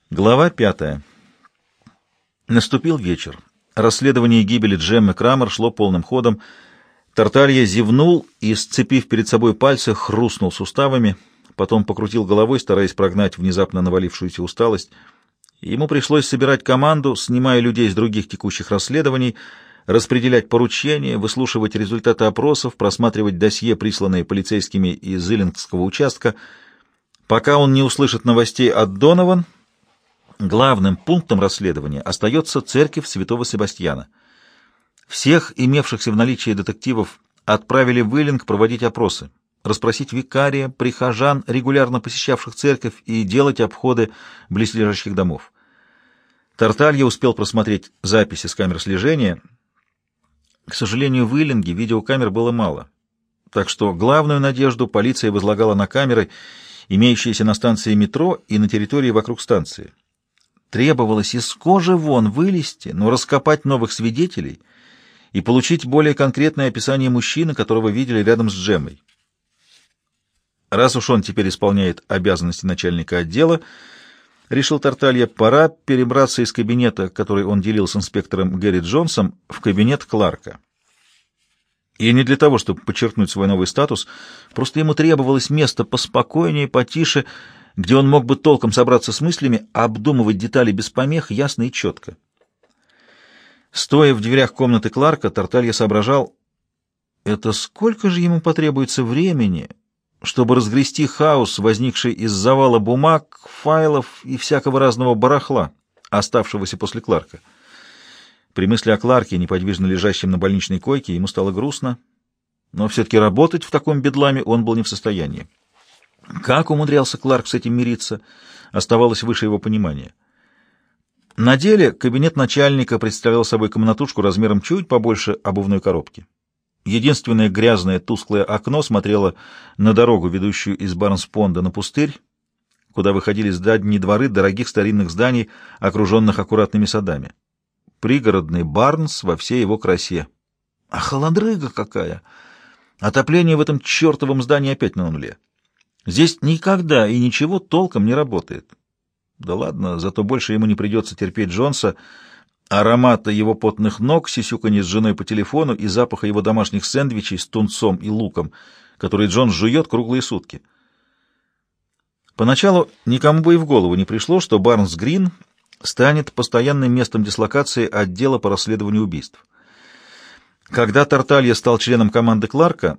Глава 5. Наступил вечер. Расследование гибели Джеммы Крамер шло полным ходом. Тарталья зевнул и, сцепив перед собой пальцы, хрустнул суставами, потом покрутил головой, стараясь прогнать внезапно навалившуюся усталость. Ему пришлось собирать команду, снимая людей с других текущих расследований, распределять поручения, выслушивать результаты опросов, просматривать досье, присланные полицейскими из Иллингского участка. Пока он не услышит новостей от Донован, главным пунктом расследования остается церковь святого Себастьяна. Всех имевшихся в наличии детективов отправили в Иллинг проводить опросы, расспросить викария, прихожан, регулярно посещавших церковь, и делать обходы близлежащих домов. Тарталья успел просмотреть записи с камер слежения. К сожалению, в Иллинге видеокамер было мало, так что главную надежду полиция возлагала на камеры, имеющиеся на станции метро и на территории вокруг станции. Требовалось из кожи вон вылезти, но раскопать новых свидетелей и получить более конкретное описание мужчины, которого видели рядом с Джеммой. Раз уж он теперь исполняет обязанности начальника отдела, решил Тарталья, пора перебраться из кабинета, который он делил с инспектором Гэри Джонсом, в кабинет Кларка. И не для того, чтобы подчеркнуть свой новый статус, просто ему требовалось место поспокойнее, потише, где он мог бы толком собраться с мыслями, обдумывать детали без помех, ясно и четко. Стоя в дверях комнаты Кларка, Тарталья соображал, это сколько же ему потребуется времени, чтобы разгрести хаос, возникший из завала бумаг, файлов и всякого разного барахла, оставшегося после Кларка. При мысли о Кларке, неподвижно лежащем на больничной койке, ему стало грустно, но все-таки работать в таком бедламе он был не в состоянии. Как умудрялся Кларк с этим мириться, оставалось выше его понимания. На деле кабинет начальника представлял собой комнатушку размером чуть побольше обувной коробки. Единственное грязное тусклое окно смотрело на дорогу, ведущую из Барнс-Понда на пустырь, куда выходили задние дворы дорогих старинных зданий, окруженных аккуратными садами. Пригородный Барнс во всей его красе. А холодрыга какая! Отопление в этом чертовом здании опять на нуле. Здесь никогда и ничего толком не работает. Да ладно, зато больше ему не придется терпеть Джонса, аромата его потных ног, сисюканье с женой по телефону и запаха его домашних сэндвичей с тунцом и луком, которые Джонс жует круглые сутки. Поначалу никому бы и в голову не пришло, что Барнс-Грин станет постоянным местом дислокации отдела по расследованию убийств. Когда Тарталья стал членом команды Кларка,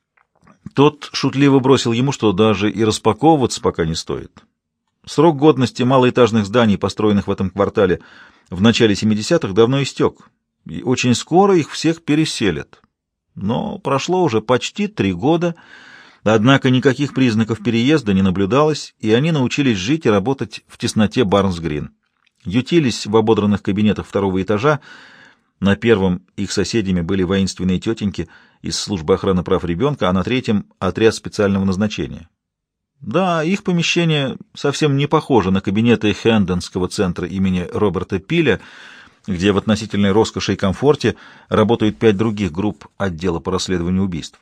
тот шутливо бросил ему, что даже и распаковываться пока не стоит. Срок годности малоэтажных зданий, построенных в этом квартале в начале 70-х, давно истек, и очень скоро их всех переселят. Но прошло уже почти 3 года, однако никаких признаков переезда не наблюдалось, и они научились жить и работать в тесноте Барнс-Грин. Ютились в ободранных кабинетах 2-го этажа. На 1-м их соседями были воинственные тетеньки из службы охраны прав ребенка, а на 3-м — отряд специального назначения. Да, их помещение совсем не похоже на кабинеты Хэндонского центра имени Роберта Пиля, где в относительной роскоши и комфорте работают 5 других групп отдела по расследованию убийств.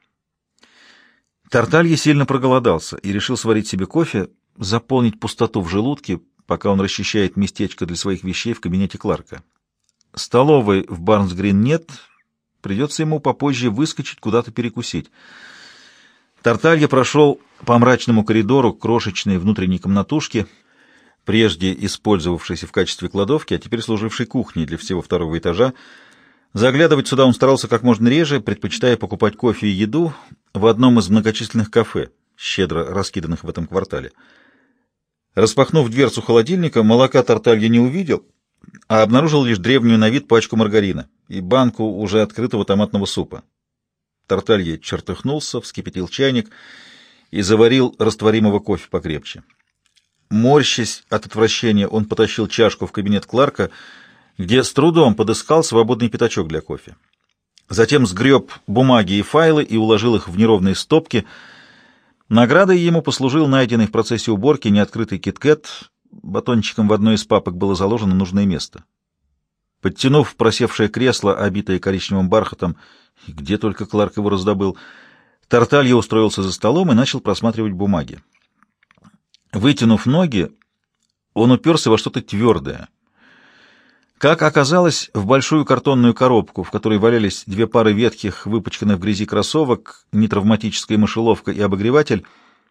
Тарталья сильно проголодался и решил сварить себе кофе, заполнить пустоту в желудке, пока он расчищает местечко для своих вещей в кабинете Кларка. Столовой в Барнс-Грин нет, придется ему попозже выскочить куда-то перекусить. Тарталья прошел по мрачному коридору крошечной внутренней комнатушки, прежде использовавшейся в качестве кладовки, а теперь служившей кухней для всего 2-го этажа. Заглядывать сюда он старался как можно реже, предпочитая покупать кофе и еду в одном из многочисленных кафе, щедро раскиданных в этом квартале. Распахнув дверцу холодильника, молока Тарталья не увидел, а обнаружил лишь древнюю на вид пачку маргарина и банку уже открытого томатного супа. Тарталья чертыхнулся, вскипятил чайник и заварил растворимого кофе покрепче. Морщась от отвращения, он потащил чашку в кабинет Кларка, где с трудом подыскал свободный пятачок для кофе. Затем сгреб бумаги и файлы и уложил их в неровные стопки. Наградой ему послужил найденный в процессе уборки неоткрытый кит-кэт. Батончиком в одной из папок было заложено нужное место. Подтянув просевшее кресло, обитое коричневым бархатом, где только Кларк его раздобыл, Тарталья устроился за столом и начал просматривать бумаги. Вытянув ноги, Он уперся во что-то твердое. Как оказалось, в большую картонную коробку, в которой валялись две пары ветхих, выпачканных в грязи кроссовок, нетравматическая мышеловка и обогреватель,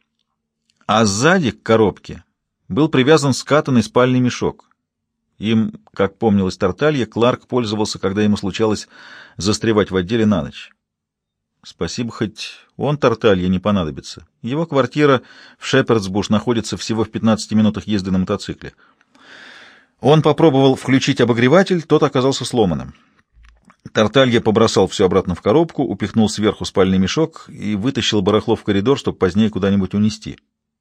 а сзади к коробке был привязан скатанный спальный мешок. Им, как помнилось Тарталье, Кларк пользовался, когда ему случалось застревать в отделе на ночь. Спасибо, хоть он Тарталье не понадобится. Его квартира в Шепердсбуш находится всего в 15 минутах езды на мотоцикле. Он попробовал включить обогреватель, тот оказался сломанным. Тарталье побросал все обратно в коробку, упихнул сверху спальный мешок и вытащил барахло в коридор, чтобы позднее куда-нибудь унести.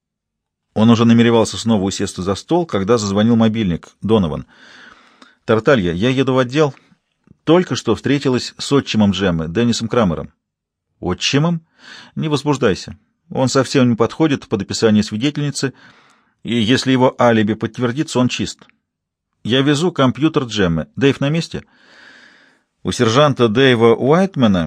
Он уже намеревался снова усесться за стол, когда зазвонил мобильник. Донован. «Тарталье, я еду в отдел. Только что встретилась с отчимом Джеммы, Деннисом Крамером». «Отчимом? Не возбуждайся. Он совсем не подходит под описание свидетельницы, и если его алиби подтвердится, он чист. Я везу компьютер Джеммы. Дэйв на месте?» У сержанта Дэйва Уайтмена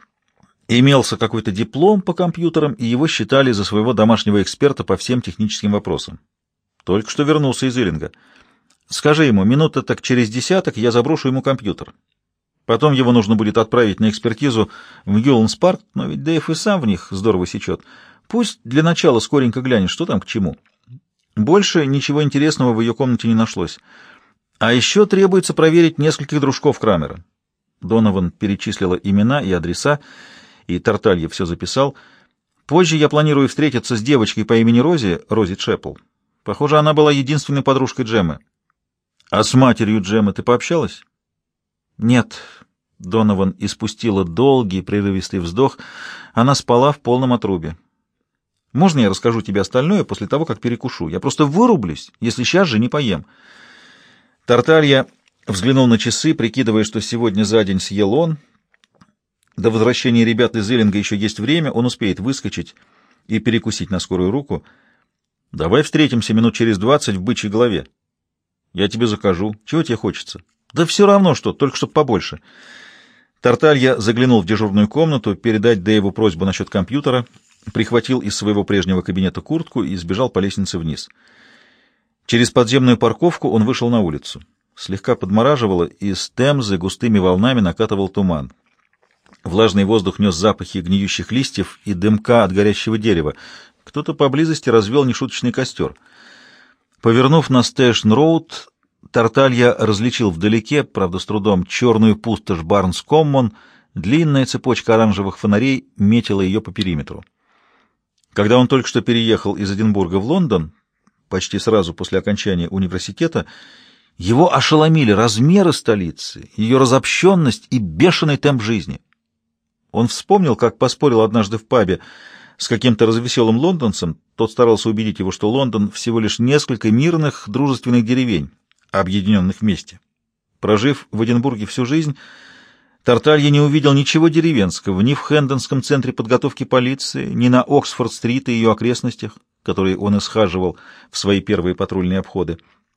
имелся какой-то диплом по компьютерам, и его считали за своего домашнего эксперта по всем техническим вопросам. Только что вернулся из Иллинга. Скажи ему, минута так через 10 я заброшу ему компьютер. Потом его нужно будет отправить на экспертизу в Ньюланс-парк, но ведь Дэйв и сам в них здорово сечет. Пусть для начала скоренько глянет, что там к чему. Больше ничего интересного в ее комнате не нашлось. А еще требуется проверить нескольких дружков Крамера. Донован перечислила имена и адреса, и Тарталье все записал. Позже я планирую встретиться с девочкой по имени Рози Чеппел. Похоже, она была единственной подружкой Джеммы. А с матерью Джеммы ты пообщалась? Нет. Донован испустила долгий прерывистый вздох. Она спала в полном отрубе. Можно я расскажу тебе остальное после того, как перекушу? Я просто вырублюсь, если сейчас же не поем. Тарталья взглянул на часы, прикидывая, что сегодня за день съел он. До возвращения ребят из Иллинга еще есть время, он успеет выскочить и перекусить на скорую руку. Давай встретимся минут через 20 в бычьей голове. Я тебе закажу. Чего тебе хочется? Да все равно что, только чтоб побольше. Тарталья заглянул в дежурную комнату, передать Дэйву просьбу насчет компьютера, прихватил из своего прежнего кабинета куртку и сбежал по лестнице вниз. Через подземную парковку он вышел на улицу. Слегка подмораживало, и с Темзы густыми волнами накатывал туман. Влажный воздух нес запахи гниющих листьев и дымка от горящего дерева. Кто-то поблизости развел нешуточный костер. Повернув на Стэшн-роуд, Тарталья различил вдалеке, правда с трудом, черную пустошь Барнс-Коммон, длинная цепочка оранжевых фонарей метила ее по периметру. Когда он только что переехал из Эдинбурга в Лондон, почти сразу после окончания университета, его ошеломили размеры столицы, ее разобщенность и бешеный темп жизни. Он вспомнил, как поспорил однажды в пабе с каким-то развеселым лондонцем. Тот старался убедить его, что Лондон всего лишь несколько мирных, дружественных деревень, объединенных вместе. Прожив в Эдинбурге всю жизнь, Тарталья не увидел ничего деревенского ни в Хэндонском центре подготовки полиции, ни на Оксфорд-стрит и ее окрестностях, которые он исхаживал в свои первые патрульные обходы.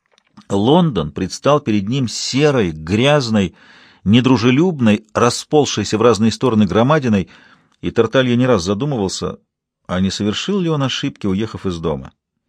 Лондон предстал перед ним серой, грязной, недружелюбной, расползшейся в разные стороны громадиной, и Тарталья не раз задумывался, а не совершил ли он ошибки, уехав из дома.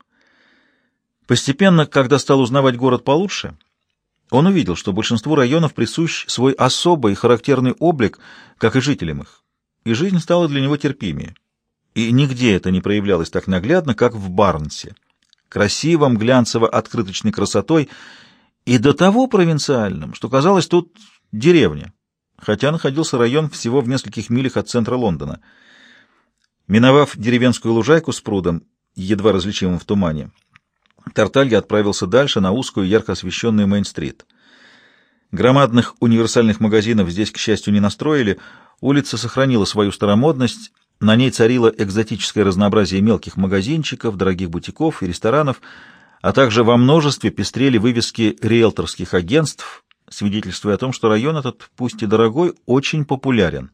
Постепенно, когда стал узнавать город получше, он увидел, что большинству районов присущ свой особый и характерный облик, как и жителям их, и жизнь стала для него терпимее. И нигде это не проявлялось так наглядно, как в Барнсе, красивом, глянцево-открыточной красотой, и до того провинциальным, что казалось тут деревня, хотя находился район всего в нескольких милях от центра Лондона. Миновав деревенскую лужайку с прудом, едва различимым в тумане, Тарталья отправился дальше на узкую, ярко освещенную Мейн-стрит. Громадных универсальных магазинов здесь, к счастью, не настроили, улица сохранила свою старомодность, на ней царило экзотическое разнообразие мелких магазинчиков, дорогих бутиков и ресторанов, а также во множестве пестрели вывески риэлторских агентств, свидетельствуя о том, что район этот, пусть и дорогой, очень популярен.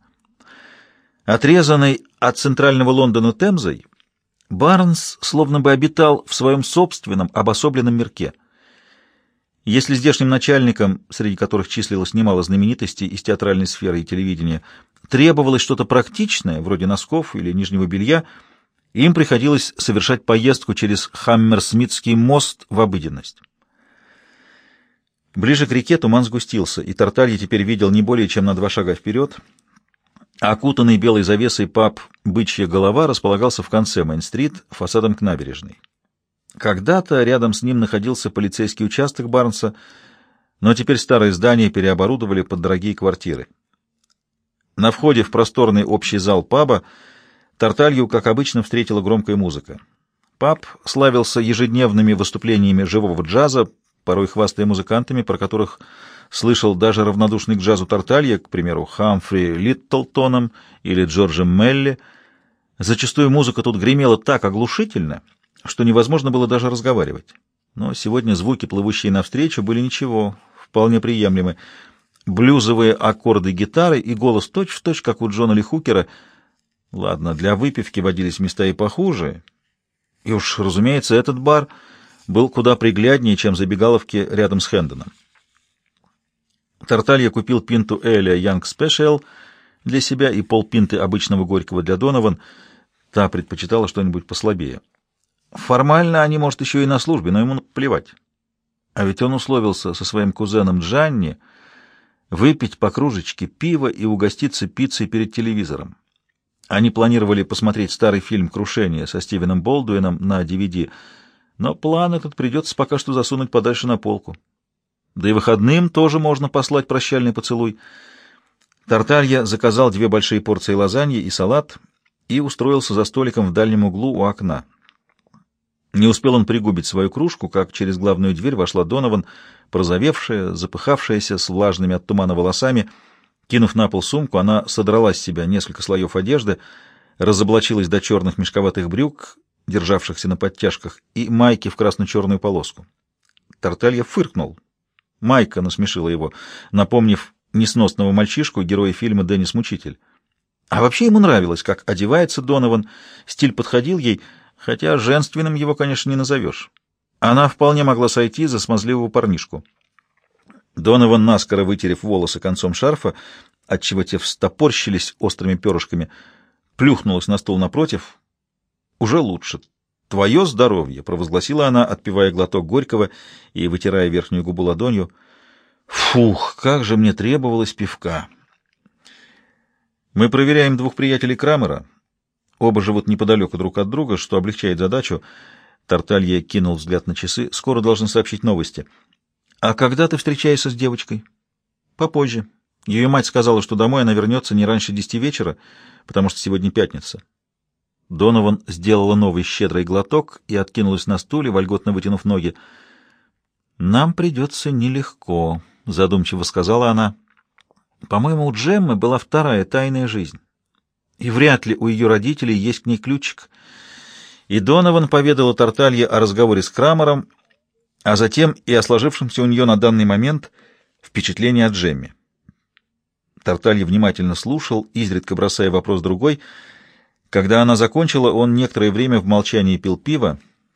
Отрезанный от центрального Лондона Темзой, Барнс словно бы обитал в своем собственном обособленном мирке. Если здешним начальникам, среди которых числилось немало знаменитостей из театральной сферы и телевидения, требовалось что-то практичное, вроде носков или нижнего белья, им приходилось совершать поездку через Хаммерсмитский мост в обыденность. Ближе к реке туман сгустился, и Тарталья теперь видел не более чем на 2 шага вперед. Окутанный белой завесой паб «Бычья голова» располагался в конце Мейн-стрит, фасадом к набережной. Когда-то рядом с ним находился полицейский участок Барнса, но теперь старое здание переоборудовали под дорогие квартиры. На входе в просторный общий зал паба Тарталью, как обычно, встретила громкая музыка. Паб славился ежедневными выступлениями живого джаза, порой хвастая музыкантами, про которых слышал даже равнодушный к джазу Тарталья, к примеру, Хамфри Литтлтоном или Джорджем Мелли. Зачастую музыка тут гремела так оглушительно, что невозможно было даже разговаривать. Но сегодня звуки, плывущие навстречу, были ничего, вполне приемлемы. Блюзовые аккорды гитары и голос точь-в-точь, как у Джона Ли Хукера. Ладно, для выпивки водились места и похуже. И уж, разумеется, этот бар был куда пригляднее, чем забегаловки рядом с Хэндоном. Тарталья купил пинту Эля Янг Спешиал для себя и полпинты обычного горького для Донован. Та предпочитала что-нибудь послабее. Формально они, может, еще и на службе, но ему плевать. А ведь он условился со своим кузеном Джанни выпить по кружечке пива и угоститься пиццей перед телевизором. Они планировали посмотреть старый фильм «Крушение» со Стивеном Болдуином на DVD, но план этот придется пока что засунуть подальше на полку. Да и выходным тоже можно послать прощальный поцелуй. Тарталья заказал 2 большие порции лазаньи и салат и устроился за столиком в дальнем углу у окна. Не успел он пригубить свою кружку, как через главную дверь вошла Донован, порозовевшая, запыхавшаяся, с влажными от тумана волосами. Кинув на пол сумку, она содрала с себя несколько слоев одежды, разоблачилась до черных мешковатых брюк, державшихся на подтяжках, и майки в красно-черную полоску. Тарталья фыркнул. Майка насмешила его, напомнив несносного мальчишку, героя фильма «Деннис Мучитель». А вообще ему нравилось, как одевается Донован, стиль подходил ей, хотя женственным его, конечно, не назовешь. Она вполне могла сойти за смазливого парнишку. Донован, наскоро вытерев волосы концом шарфа, отчего те встопорщились острыми перышками, плюхнулась на стул напротив. «Уже лучше. Твое здоровье!» — провозгласила она, отпивая глоток горького и вытирая верхнюю губу ладонью. «Фух, как же мне требовалось пивка!» Мы проверяем 2 приятелей Крамера. Оба живут неподалеку друг от друга, что облегчает задачу. Тарталья кинул взгляд на часы. «Скоро должен сообщить новости». «А когда ты встречаешься с девочкой?» «Попозже. Ее мать сказала, что домой она вернется не раньше 10 вечера, потому что сегодня пятница». Донован сделала новый щедрый глоток и откинулась на стуле, вольготно вытянув ноги. «Нам придется нелегко», — задумчиво сказала она. «По-моему, у Джеммы была 2-я тайная жизнь, и вряд ли у ее родителей есть к ней ключик». И Донован поведала Тарталье о разговоре с Крамером, а затем и о сложившемся у нее на данный момент впечатлении о Джемме. Тарталья внимательно слушал, изредка бросая вопрос другой. Когда она закончила, он некоторое время в молчании пил пиво.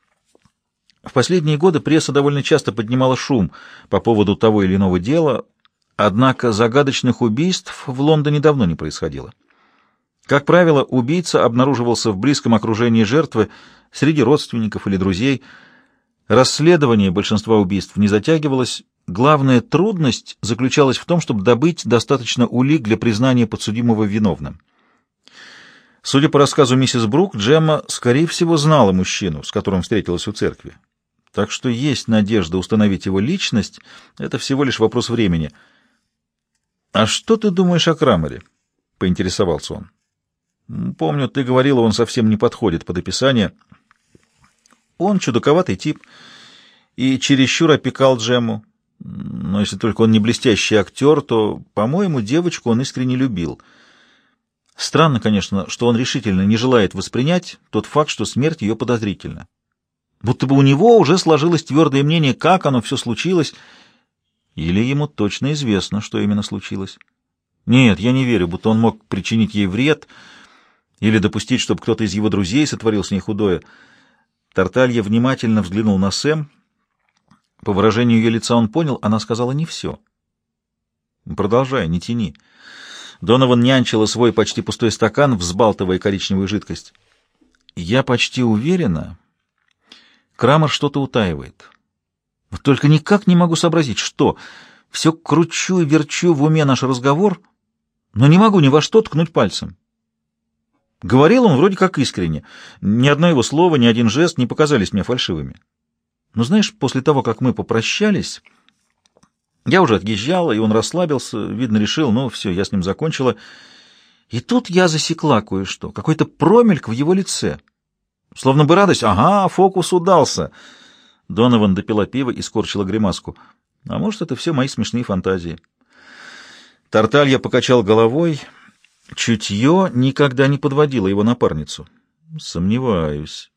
В последние годы пресса довольно часто поднимала шум по поводу того или иного дела, однако загадочных убийств в Лондоне давно не происходило. Как правило, убийца обнаруживался в близком окружении жертвы, среди родственников или друзей. Расследование большинства убийств не затягивалось. Главная трудность заключалась в том, чтобы добыть достаточно улик для признания подсудимого виновным. Судя по рассказу миссис Брук, Джемма, скорее всего, знала мужчину, с которым встретилась у церкви. Так что есть надежда установить его личность, это всего лишь вопрос времени. «А что ты думаешь о Крамере?» — поинтересовался он. «Помню, ты говорила, он совсем не подходит под описание. Он чудаковатый тип и чересчур опекал Джемму. Но если только он не блестящий актер, то, по-моему, девочку он искренне любил. Странно, конечно, что он решительно не желает воспринять тот факт, что смерть ее подозрительна. Будто бы у него уже сложилось твердое мнение, как оно все случилось, или ему точно известно, что именно случилось. Нет, я не верю, будто он мог причинить ей вред или допустить, чтобы кто-то из его друзей сотворил с ней худое». Тарталья внимательно взглянул на Сэм. По выражению ее лица он понял, она сказала не все. «Продолжай, не тяни». Донован нянчила свой почти пустой стакан, взбалтывая коричневую жидкость. «Я почти уверена, Крамер что-то утаивает. Вот Только никак не могу сообразить, что. Все кручу и верчу в уме наш разговор, но не могу ни во что ткнуть пальцем. Говорил он вроде как искренне. Ни одно его слово, ни один жест не показались мне фальшивыми. Но знаешь, после того, как мы попрощались, я уже отъезжала, и он расслабился, видно, решил, ну, все, я с ним закончила. И тут я засекла кое-что, какой-то промельк в его лице. Словно бы радость, ага, фокус удался. Донован допила пиво и скорчила гримаску. А может, это все мои смешные фантазии. Тарталья покачал головой. Чутье никогда не подводило его напарницу. Сомневаюсь.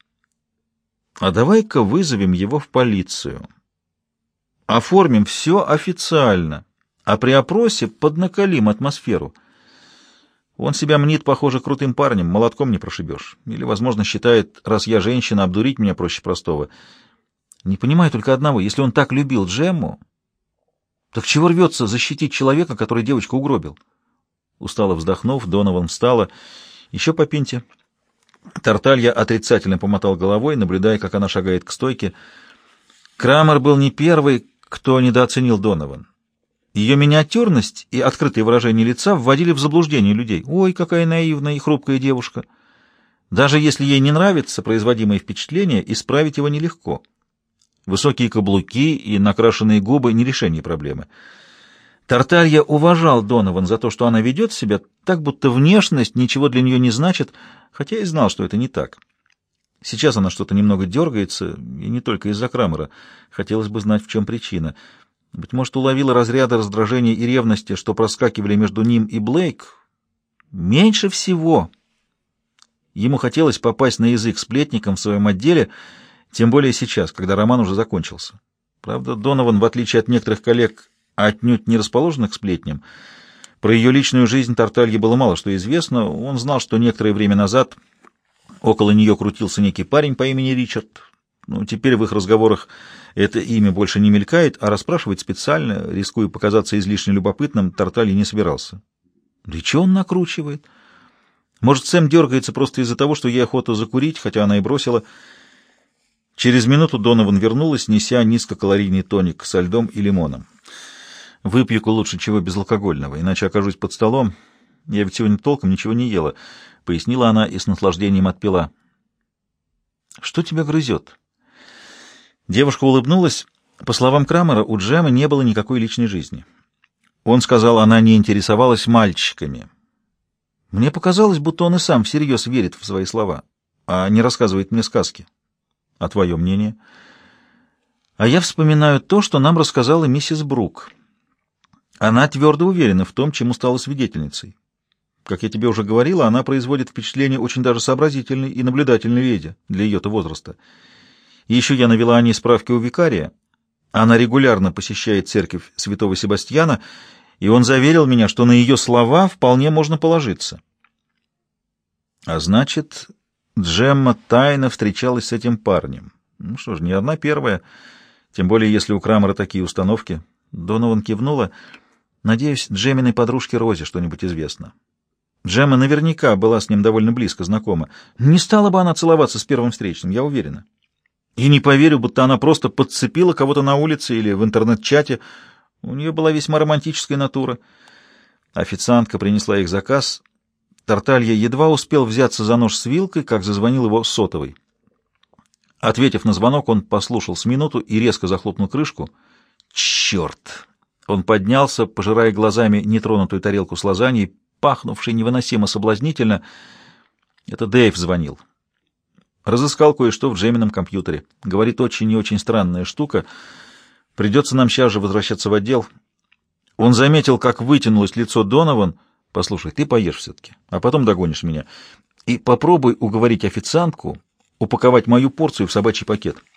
А давай-ка вызовем его в полицию. Оформим все официально, а при опросе поднакалим атмосферу. Он себя мнит, похоже, крутым парнем, молотком не прошибешь. Или, возможно, считает, раз я женщина, обдурить меня проще простого. Не понимаю только одного. Если он так любил Джемму, так чего рвется защитить человека, который девочку угробил? Устало вздохнув, Донован встала. Еще по пинте. Тарталья отрицательно помотал головой, наблюдая, как она шагает к стойке. Крамер был не первый, кто недооценил Донован. Ее миниатюрность и открытые выражения лица вводили в заблуждение людей. Ой, какая наивная и хрупкая девушка! Даже если ей не нравится производимое впечатление, исправить его нелегко. Высокие каблуки и накрашенные губы — не решение проблемы. Тарталья уважал Донован за то, что она ведет себя так, будто внешность ничего для нее не значит, хотя и знал, что это не так. Сейчас она что-то немного дергается, и не только из-за Крамера. Хотелось бы знать, в чем причина. Быть может, уловила разряды раздражения и ревности, что проскакивали между ним и Блейк. Меньше всего ему хотелось попасть на язык сплетникам в своем отделе, тем более сейчас, когда роман уже закончился. Правда, Донован, в отличие от некоторых коллег, отнюдь не расположенных к сплетням, про ее личную жизнь Тарталье было мало что известно. Он знал, что некоторое время назад около нее крутился некий парень по имени Ричард. Ну, теперь в их разговорах это имя больше не мелькает, а расспрашивать специально, рискуя показаться излишне любопытным, Тарталье не собирался. Да и чего он накручивает? Может, Сэм дергается просто из-за того, что ей охота закурить, хотя она и бросила. Через минуту Донован вернулась, неся низкокалорийный тоник со льдом и лимоном. «Выпью-ка лучше чего безалкогольного, иначе окажусь под столом. Я ведь сегодня толком ничего не ела», — пояснила она и с наслаждением отпила. «Что тебя грызет?» Девушка улыбнулась. По словам Крамера, у Джеммы не было никакой личной жизни. Он сказал, она не интересовалась мальчиками. Мне показалось, будто он и сам всерьез верит в свои слова, а не рассказывает мне сказки. А твое мнение? А я вспоминаю то, что нам рассказала миссис Брук. Она твердо уверена в том, чему стала свидетельницей. Как я тебе уже говорила, она производит впечатление очень даже сообразительной и наблюдательной леди для ее-то возраста. И еще я навела о ней справки у викария. Она регулярно посещает церковь святого Себастьяна, и он заверил меня, что на ее слова вполне можно положиться. А значит, Джемма тайно встречалась с этим парнем. Ну что ж, не одна первая, тем более если у Крамера такие установки. Донован кивнула. Надеюсь, Джемминой подружке Розе что-нибудь известно. Джемма наверняка была с ним довольно близко знакома. Не стала бы она целоваться с первым встречным, я уверена. И не поверю, будто она просто подцепила кого-то на улице или в интернет-чате. У нее была весьма романтическая натура. Официантка принесла их заказ. Тарталья едва успел взяться за нож с вилкой, как зазвонил его сотовый. Ответив на звонок, он послушал с минуту и резко захлопнул крышку. «Черт!» Он поднялся, пожирая глазами нетронутую тарелку с лазаньей, пахнувшей невыносимо соблазнительно. Это Дэйв звонил. Разыскал кое-что в Джеммином компьютере. Говорит, очень и очень странная штука. Придется нам сейчас же возвращаться в отдел. Он заметил, как вытянулось лицо Донован. Послушай, ты поешь все-таки, а потом догонишь меня. И попробуй уговорить официантку упаковать мою порцию в собачий пакет.